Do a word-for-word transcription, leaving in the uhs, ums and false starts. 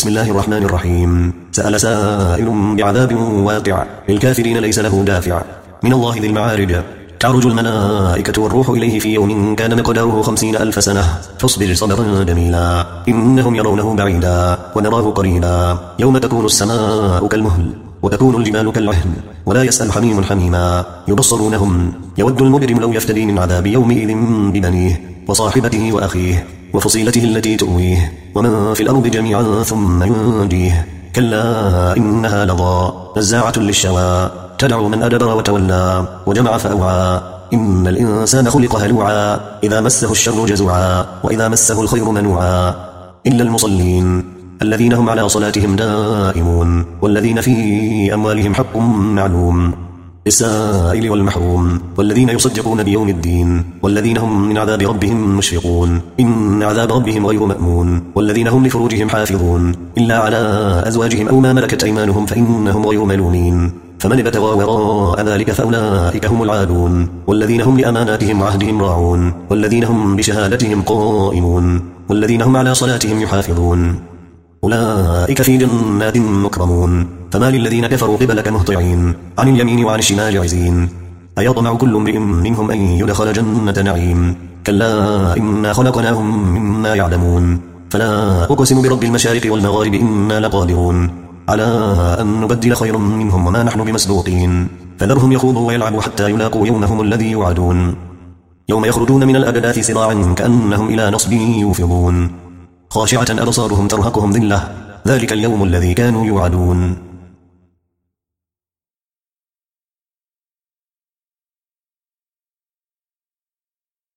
بسم الله الرحمن الرحيم. سأل سائل بعذاب واقع للكافرين ليس له دافع من الله ذي المعارج. تعرج الملائكة والروح إليه في يوم كان مقداره خمسين ألف سنة فاصبر صبرا جميلا إنهم يرونه بعيدا ونراه قريبا يوم تكون السماء كالمهل وتكون الجبال كالعهن ولا يسأل حميم حميما يبصرونهم يود المجرم لو يفتدي من عذاب يومئذ ببنيه وصاحبته وأخيه وفصيلته التي تؤويه ومن في الأرض جميعا ثم ينجيه كلا إنها لظى نزاعة للشوى تدعو من أدبر وتولى وجمع فأوعى إن الإنسان خلق هلوعا إذا مسه الشر جزوعا وإذا مسه الخير منوعا إلا المصلين الذين هم على صلاتهم دائمون والذين في أموالهم حق معلوم للسائل والمحروم والذين يصدقون بيوم الدين والذين هم من عذاب ربهم مشفقون إن عذاب ربهم غير مأمون والذين هم لفروجهم حافظون إلا على أزواجهم أو ما ملكت أيمانهم فإنهم غير ملومين فمن ابتغى وراء ذلك فأولئك هم العادون والذين هم لأماناتهم وعهدهم راعون والذين هم بشهادتهم قائمون والذين هم على صلاتهم يحافظون أولئك في جنات مكرمون فما للذين كفروا قبلك مهطعين عن اليمين وعن الشمال عزين أيطمع كل امرئ منهم أن يدخل جنة نعيم كلا إنا خلقناهم مما يعلمون فلا أقسم برب المشارق والمغارب إنا لقادرون على أن نبدل خيرا منهم وما نحن بمسبوقين فذرهم يخوضوا ويلعبوا حتى يلاقوا يومهم الذي يوعدون يوم يخرجون من الأجداث سراعا كأنهم إلى نصب يوفضون خاشعة أبصارهم ترهقهم ذلة ذلك اليوم الذي كانوا يوعدون